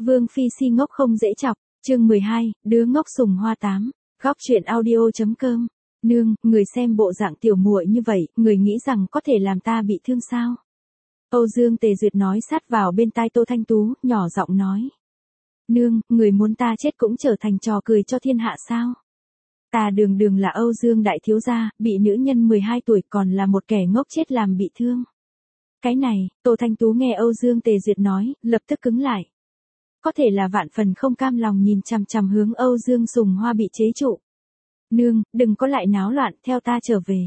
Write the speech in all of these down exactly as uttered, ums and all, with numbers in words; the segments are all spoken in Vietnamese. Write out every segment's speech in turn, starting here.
Vương Phi si ngốc không dễ chọc, chương mười hai, đứa ngốc sùng hoa tám, góc truyện audio.com. Nương, người xem bộ dạng tiểu muội như vậy, người nghĩ rằng có thể làm ta bị thương sao? Âu Dương Tề Duyệt nói sát vào bên tai Tô Thanh Tú, nhỏ giọng nói. Nương, người muốn ta chết cũng trở thành trò cười cho thiên hạ sao? Ta đường đường là Âu Dương đại thiếu gia, bị nữ nhân mười hai tuổi còn là một kẻ ngốc chết làm bị thương. Cái này, Tô Thanh Tú nghe Âu Dương Tề Duyệt nói, lập tức cứng lại. Có thể là vạn phần không cam lòng nhìn chằm chằm hướng Âu Dương Sùng Hoa bị chế trụ. Nương, đừng có lại náo loạn, theo ta trở về.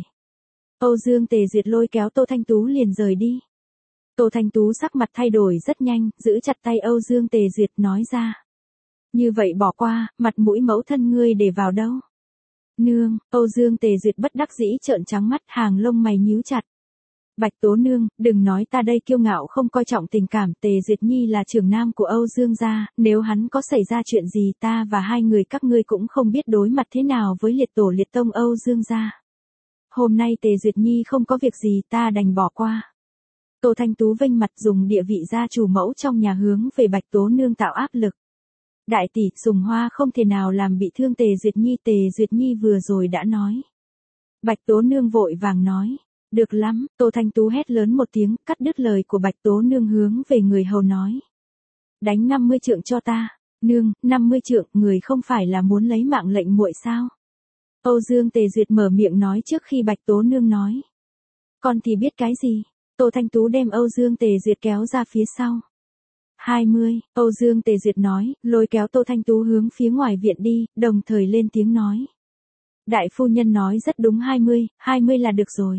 Âu Dương Tề Duyệt lôi kéo Tô Thanh Tú liền rời đi. Tô Thanh Tú sắc mặt thay đổi rất nhanh, giữ chặt tay Âu Dương Tề Duyệt nói ra. Như vậy bỏ qua, mặt mũi mẫu thân ngươi để vào đâu? Nương, Âu Dương Tề Duyệt bất đắc dĩ trợn trắng mắt, hàng lông mày nhíu chặt. Bạch Tố Nương, đừng nói ta đây kiêu ngạo không coi trọng tình cảm, Tề Duyệt Nhi là trưởng nam của Âu Dương gia, nếu hắn có xảy ra chuyện gì ta và hai người các ngươi cũng không biết đối mặt thế nào với liệt tổ liệt tông Âu Dương gia. Hôm nay Tề Duyệt Nhi không có việc gì ta đành bỏ qua. Tô Thanh Tú vênh mặt dùng địa vị gia chủ mẫu trong nhà hướng về Bạch Tố Nương tạo áp lực. Đại tỷ, Sùng Hoa không thể nào làm bị thương Tề Duyệt Nhi, Tề Duyệt Nhi vừa rồi đã nói. Bạch Tố Nương vội vàng nói. Được lắm, Tô Thanh Tú hét lớn một tiếng, cắt đứt lời của Bạch Tố Nương hướng về người hầu nói. Đánh năm mươi trượng cho ta. Nương, năm mươi trượng, người không phải là muốn lấy mạng lệnh muội sao? Âu Dương Tề Duyệt mở miệng nói trước khi Bạch Tố Nương nói. Con thì biết cái gì? Tô Thanh Tú đem Âu Dương Tề Duyệt kéo ra phía sau. hai mươi, Âu Dương Tề Duyệt nói, lôi kéo Tô Thanh Tú hướng phía ngoài viện đi, đồng thời lên tiếng nói. Đại phu nhân nói rất đúng hai mươi, hai mươi là được rồi.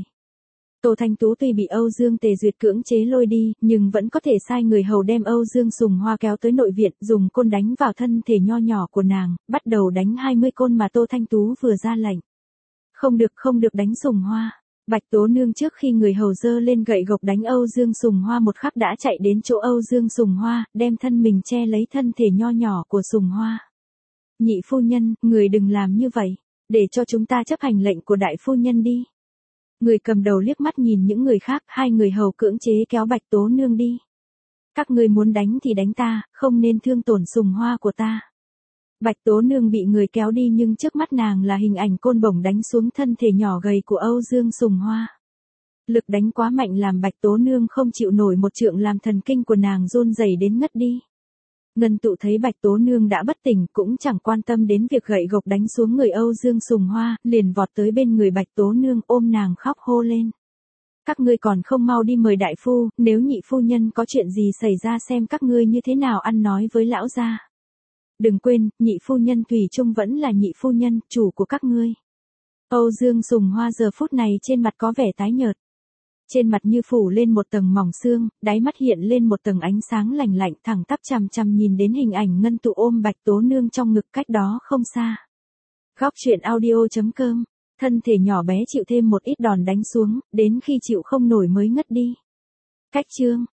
Tô Thanh Tú tuy bị Âu Dương Tề Duyệt cưỡng chế lôi đi, nhưng vẫn có thể sai người hầu đem Âu Dương Sùng Hoa kéo tới nội viện, dùng côn đánh vào thân thể nho nhỏ của nàng, bắt đầu đánh hai mươi côn mà Tô Thanh Tú vừa ra lệnh. Không được không được đánh Sùng Hoa. Bạch Tố Nương trước khi người hầu dơ lên gậy gộc đánh Âu Dương Sùng Hoa một khắc đã chạy đến chỗ Âu Dương Sùng Hoa, đem thân mình che lấy thân thể nho nhỏ của Sùng Hoa. Nhị phu nhân, người đừng làm như vậy, để cho chúng ta chấp hành lệnh của đại phu nhân đi. Người cầm đầu liếc mắt nhìn những người khác, hai người hầu cưỡng chế kéo Bạch Tố Nương đi. Các ngươi muốn đánh thì đánh ta, không nên thương tổn Sùng Hoa của ta. Bạch Tố Nương bị người kéo đi nhưng trước mắt nàng là hình ảnh côn bổng đánh xuống thân thể nhỏ gầy của Âu Dương Sùng Hoa. Lực đánh quá mạnh làm Bạch Tố Nương không chịu nổi một trượng, làm thần kinh của nàng run rẩy đến ngất đi. Ngân Tụ thấy Bạch Tố Nương đã bất tỉnh cũng chẳng quan tâm đến việc gậy gộc đánh xuống người Âu Dương Sùng Hoa, liền vọt tới bên người Bạch Tố Nương ôm nàng khóc hô lên. Các ngươi còn không mau đi mời đại phu, nếu nhị phu nhân có chuyện gì xảy ra xem các ngươi như thế nào ăn nói với lão gia. Đừng quên, nhị phu nhân thủy chung vẫn là nhị phu nhân, chủ của các ngươi. Âu Dương Sùng Hoa giờ phút này trên mặt có vẻ tái nhợt. Trên mặt như phủ lên một tầng mỏng xương, đáy mắt hiện lên một tầng ánh sáng lạnh lạnh, thẳng tắp chằm chằm nhìn đến hình ảnh Ngân Tụ ôm Bạch Tố Nương trong ngực cách đó không xa. Góc truyện audio.com, thân thể nhỏ bé chịu thêm một ít đòn đánh xuống, đến khi chịu không nổi mới ngất đi. Cách chương